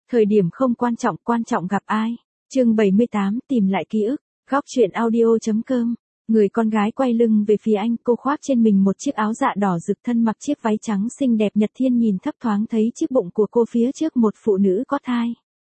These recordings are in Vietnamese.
Thời điểm không quan trọng gặp ai. Chương 78, tìm lại ký ức. Góc truyện audio.com. Người con gái quay lưng về phía anh, cô khoác trên mình một chiếc áo dạ đỏ rực, thân mặc chiếc váy trắng xinh đẹp. Nhật Thiên nhìn thấp thoáng thấy chiếc bụng của cô phía trước một phụ nữ có thai.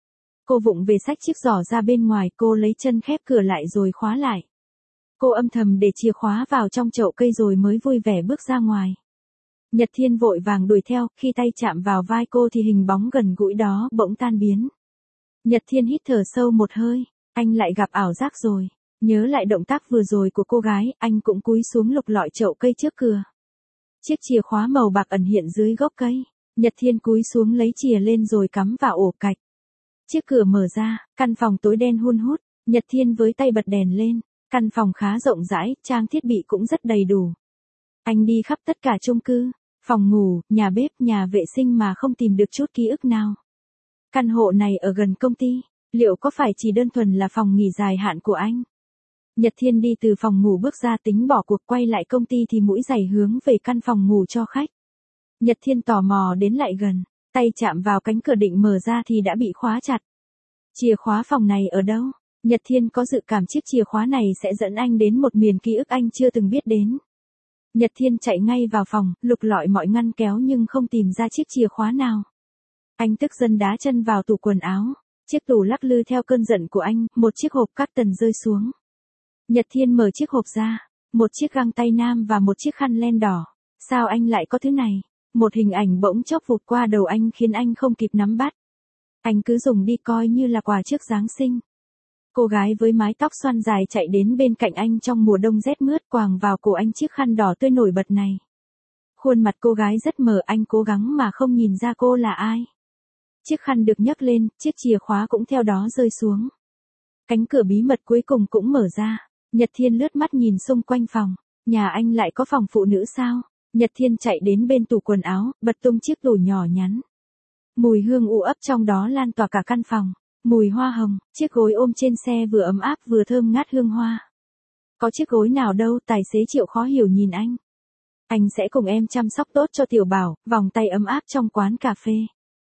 Cô vụng về xách chiếc giỏ ra bên ngoài, cô lấy chân khép cửa lại rồi khóa lại. Cô âm thầm để chìa khóa vào trong chậu cây rồi mới vui vẻ bước ra ngoài. Nhật Thiên vội vàng đuổi theo, khi tay chạm vào vai cô thì hình bóng gần gũi đó bỗng tan biến. Nhật Thiên hít thở sâu một hơi, anh lại gặp ảo giác rồi. Nhớ lại động tác vừa rồi của cô gái, anh cũng cúi xuống lục lọi chậu cây trước cửa. Chiếc chìa khóa màu bạc ẩn hiện dưới gốc cây. Nhật Thiên cúi xuống lấy chìa lên rồi cắm vào ổ cạch. Chiếc cửa mở ra, căn phòng tối đen hun hút. Nhật Thiên với tay bật đèn lên. Căn phòng khá rộng rãi, trang thiết bị cũng rất đầy đủ. Anh đi khắp tất cả chung cư, phòng ngủ, nhà bếp, nhà vệ sinh mà không tìm được chút ký ức nào. Căn hộ này ở gần công ty, liệu có phải chỉ đơn thuần là phòng nghỉ dài hạn của anh? Nhật Thiên đi từ phòng ngủ bước ra tính bỏ cuộc, quay lại công ty thì mũi giày hướng về căn phòng ngủ cho khách. Nhật Thiên tò mò đến lại gần, tay chạm vào cánh cửa định mở ra thì đã bị khóa chặt. Chìa khóa phòng này ở đâu? Nhật Thiên có dự cảm chiếc chìa khóa này sẽ dẫn anh đến một miền ký ức anh chưa từng biết đến. Nhật Thiên chạy ngay vào phòng, lục lọi mọi ngăn kéo nhưng không tìm ra chiếc chìa khóa nào. Anh tức giận đá chân vào tủ quần áo, chiếc tủ lắc lư theo cơn giận của anh, một chiếc hộp cotton rơi xuống. Nhật Thiên mở chiếc hộp ra, một chiếc găng tay nam và một chiếc khăn len đỏ. Sao anh lại có thứ này? Một hình ảnh bỗng chốc vụt qua đầu anh khiến anh không kịp nắm bắt. Anh cứ dùng đi coi như là quà trước Giáng sinh. Cô gái với mái tóc xoăn dài chạy đến bên cạnh anh trong mùa đông rét mướt, quàng vào cổ anh chiếc khăn đỏ tươi nổi bật này. Khuôn mặt cô gái rất mờ, anh cố gắng mà không nhìn ra cô là ai. Chiếc khăn được nhấc lên, chiếc chìa khóa cũng theo đó rơi xuống. Cánh cửa bí mật cuối cùng cũng mở ra. Nhật Thiên lướt mắt nhìn xung quanh phòng. Nhà anh lại có phòng phụ nữ sao? Nhật Thiên chạy đến bên tủ quần áo, bật tung chiếc tủ nhỏ nhắn. Mùi hương u ấp trong đó lan tỏa cả căn phòng. Mùi hoa hồng, chiếc gối ôm trên xe vừa ấm áp vừa thơm ngát hương hoa. Có chiếc gối nào đâu, tài xế Triệu khó hiểu nhìn anh. Anh sẽ cùng em chăm sóc tốt cho Tiểu Bảo, vòng tay ấm áp trong quán cà phê.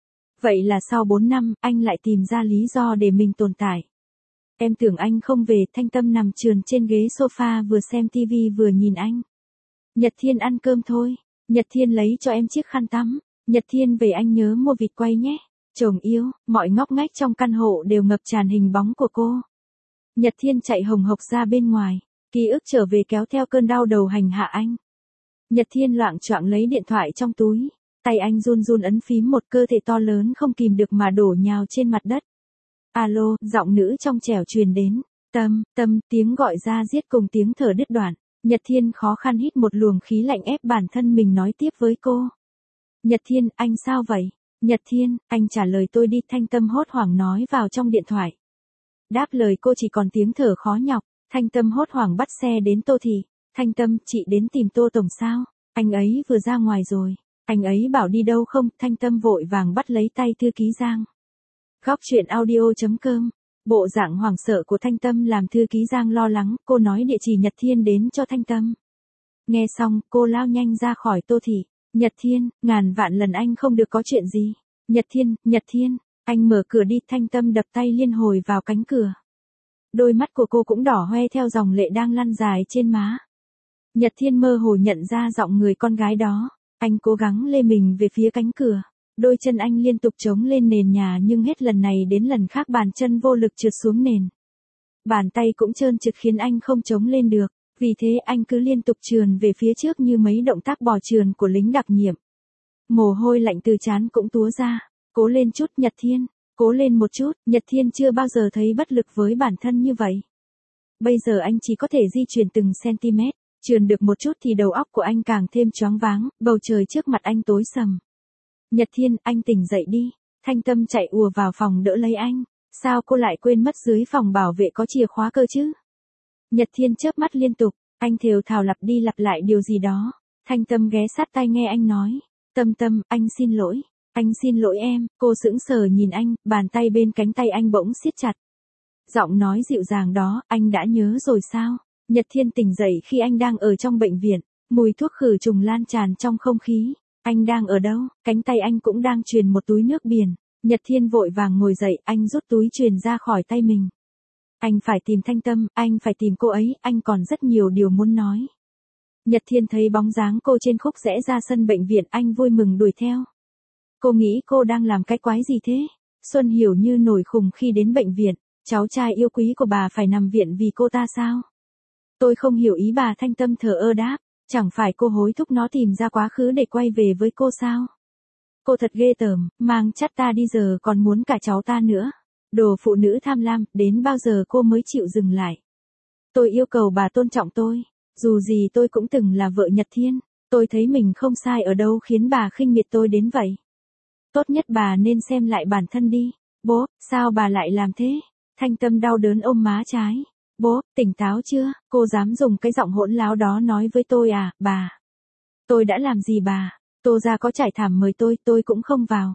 Vậy là sau 4 năm, anh lại tìm ra lý do để mình tồn tại. Em tưởng anh không về, Thanh Tâm nằm trườn trên ghế sofa vừa xem tivi vừa nhìn anh. Nhật Thiên ăn cơm thôi. Nhật Thiên lấy cho em chiếc khăn tắm. Nhật Thiên về anh nhớ mua vịt quay nhé. Chồng yêu, mọi ngóc ngách trong căn hộ đều ngập tràn hình bóng của cô. Nhật Thiên chạy hồng hộc ra bên ngoài, ký ức trở về kéo theo cơn đau đầu hành hạ anh. Nhật Thiên loạng choạng lấy điện thoại trong túi, tay anh run run ấn phím, một cơ thể to lớn không kìm được mà đổ nhào trên mặt đất. Alo, giọng nữ trong trẻo truyền đến. Tâm, tiếng gọi ra giết cùng tiếng thở đứt đoạn. Nhật Thiên khó khăn hít một luồng khí lạnh ép bản thân mình nói tiếp với cô. Nhật Thiên, anh sao vậy? Nhật Thiên, anh trả lời tôi đi, Thanh Tâm hốt hoảng nói vào trong điện thoại. Đáp lời cô chỉ còn tiếng thở khó nhọc. Thanh Tâm hốt hoảng bắt xe đến Tô Thị. Thanh Tâm, chị đến tìm Tô Tổng sao? Anh ấy vừa ra ngoài rồi. Anh ấy bảo đi đâu không? Thanh Tâm vội vàng bắt lấy tay thư ký Giang. Góc truyện audio.com. Bộ dạng hoảng sợ của Thanh Tâm làm thư ký Giang lo lắng, cô nói địa chỉ Nhật Thiên đến cho Thanh Tâm. Nghe xong, cô lao nhanh ra khỏi Tô Thị. Nhật Thiên, ngàn vạn lần anh không được có chuyện gì. Nhật Thiên, anh mở cửa đi. Thanh Tâm đập tay liên hồi vào cánh cửa. Đôi mắt của cô cũng đỏ hoe theo dòng lệ đang lăn dài trên má. Nhật Thiên mơ hồ nhận ra giọng người con gái đó. Anh cố gắng lê mình về phía cánh cửa. Đôi chân anh liên tục chống lên nền nhà nhưng hết lần này đến lần khác bàn chân vô lực trượt xuống nền. Bàn tay cũng trơn trượt khiến anh không chống lên được. Vì thế anh cứ liên tục trườn về phía trước như mấy động tác bò trườn của lính đặc nhiệm. Mồ hôi lạnh từ trán cũng túa ra. Cố lên chút Nhật Thiên, cố lên một chút. Nhật Thiên chưa bao giờ thấy bất lực với bản thân như vậy. Bây giờ anh chỉ có thể di chuyển từng cm. Trườn được một chút thì đầu óc của anh càng thêm choáng váng, bầu trời trước mặt anh tối sầm. Nhật Thiên, anh tỉnh dậy đi. Thanh Tâm chạy ùa vào phòng đỡ lấy anh. Sao cô lại quên mất dưới phòng bảo vệ có chìa khóa cơ chứ? Nhật Thiên chớp mắt liên tục, anh thều thào lặp đi lặp lại điều gì đó. Thanh Tâm ghé sát tai nghe anh nói. Tâm, anh xin lỗi em. Cô sững sờ nhìn anh, bàn tay bên cánh tay anh bỗng siết chặt. Giọng nói dịu dàng đó, anh đã nhớ rồi sao? Nhật Thiên tỉnh dậy khi anh đang ở trong bệnh viện, mùi thuốc khử trùng lan tràn trong không khí. Anh đang ở đâu? Cánh tay anh cũng đang truyền một túi nước biển. Nhật Thiên vội vàng ngồi dậy, anh rút túi chuyền ra khỏi tay mình. Anh phải tìm Thanh Tâm, anh phải tìm cô ấy, anh còn rất nhiều điều muốn nói. Nhật Thiên thấy bóng dáng cô trên khúc rẽ ra sân bệnh viện, anh vui mừng đuổi theo. Cô nghĩ cô đang làm cái quái gì thế? Xuân Hiểu như nổi khùng khi đến bệnh viện, cháu trai yêu quý của bà phải nằm viện vì cô ta sao? Tôi không hiểu ý bà. Thanh Tâm thờ ơ đáp, chẳng phải cô hối thúc nó tìm ra quá khứ để quay về với cô sao? Cô thật ghê tởm, mang chắt ta đi giờ còn muốn cả cháu ta nữa. Đồ phụ nữ tham lam, đến bao giờ cô mới chịu dừng lại? Tôi yêu cầu bà tôn trọng tôi. Dù gì tôi cũng từng là vợ Nhật Thiên. Tôi thấy mình không sai ở đâu khiến bà khinh miệt tôi đến vậy. Tốt nhất bà nên xem lại bản thân đi. Bố, sao bà lại làm thế? Thanh Tâm đau đớn ôm má trái. Bố, tỉnh táo chưa? Cô dám dùng cái giọng hỗn láo đó nói với tôi à, bà? Tôi đã làm gì bà? Tô gia có trải thảm mời tôi cũng không vào.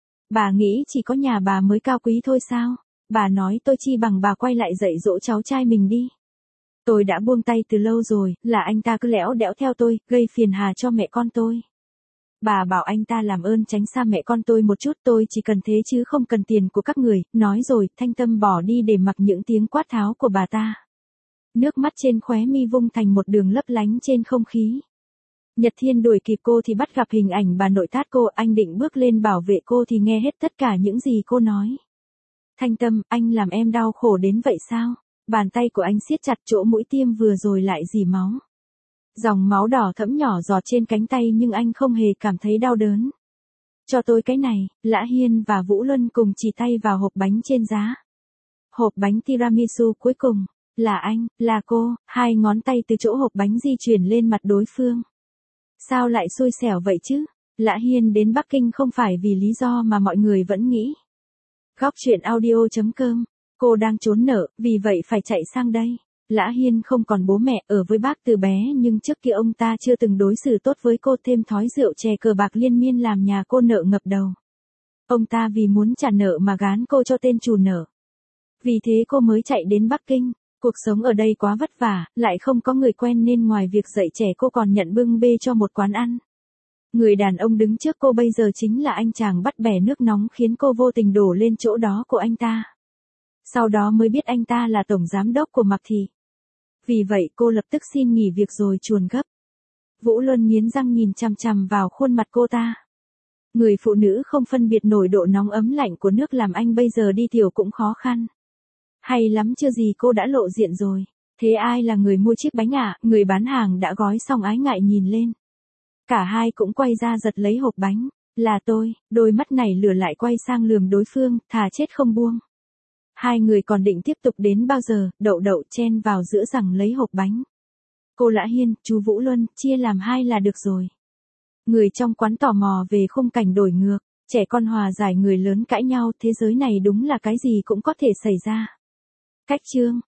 Bà nghĩ chỉ có nhà bà mới cao quý thôi sao? Bà nói tôi chi bằng bà quay lại dạy dỗ cháu trai mình đi. Tôi đã buông tay từ lâu rồi, là anh ta cứ lẽo đẽo theo tôi, gây phiền hà cho mẹ con tôi. Bà bảo anh ta làm ơn tránh xa mẹ con tôi một chút, tôi chỉ cần thế chứ không cần tiền của các người. Nói rồi, Thanh Tâm bỏ đi để mặc những tiếng quát tháo của bà ta. Nước mắt trên khóe mi vung thành một đường lấp lánh trên không khí. Nhật Thiên đuổi kịp cô thì bắt gặp hình ảnh bà nội tát cô, anh định bước lên bảo vệ cô thì nghe hết tất cả những gì cô nói. Thanh Tâm, anh làm em đau khổ đến vậy sao? Bàn tay của anh siết chặt chỗ mũi tiêm vừa rồi lại rỉ máu. Dòng máu đỏ thẫm nhỏ giọt trên cánh tay nhưng anh không hề cảm thấy đau đớn. Cho tôi cái này. Lã Hiên và Vũ Luân cùng chỉ tay vào hộp bánh trên giá. Hộp bánh tiramisu cuối cùng. Là anh, là cô, hai ngón tay từ chỗ hộp bánh di chuyển lên mặt đối phương. Sao lại xui xẻo vậy chứ? Lã Hiên đến Bắc Kinh không phải vì lý do mà mọi người vẫn nghĩ. Góc truyện audio.com. Cô đang trốn nợ, vì vậy phải chạy sang đây. Lã Hiên không còn bố mẹ, ở với bác từ bé nhưng trước kia ông ta chưa từng đối xử tốt với cô, thêm thói rượu chè cờ bạc liên miên làm nhà cô nợ ngập đầu. Ông ta vì muốn trả nợ mà gán cô cho tên chủ nợ. Vì thế cô mới chạy đến Bắc Kinh. Cuộc sống ở đây quá vất vả, lại không có người quen nên ngoài việc dạy trẻ cô còn nhận bưng bê cho một quán ăn. Người đàn ông đứng trước cô bây giờ chính là anh chàng bắt bẻ nước nóng khiến cô vô tình đổ lên chỗ đó của anh ta. Sau đó mới biết anh ta là tổng giám đốc của Mạc Thị. Vì vậy cô lập tức xin nghỉ việc rồi chuồn gấp. Vũ Luân nghiến răng nhìn chằm chằm vào khuôn mặt cô ta. Người phụ nữ không phân biệt nổi độ nóng ấm lạnh của nước làm anh bây giờ đi tiểu cũng khó khăn. Hay lắm chưa gì cô đã lộ diện rồi. Thế ai là người mua chiếc bánh ạ? Người bán hàng đã gói xong ái ngại nhìn lên. Cả hai cũng quay ra giật lấy hộp bánh. Là tôi, đôi mắt này lửa lại quay sang lườm đối phương, thà chết không buông. Hai người còn định tiếp tục đến bao giờ, đậu chen vào giữa rằng lấy hộp bánh. Cô Lã Hiên, chú Vũ Luân, chia làm hai là được rồi. Người trong quán tò mò về khung cảnh đổi ngược, trẻ con hòa giải người lớn cãi nhau, thế giới này đúng là cái gì cũng có thể xảy ra. Cách chương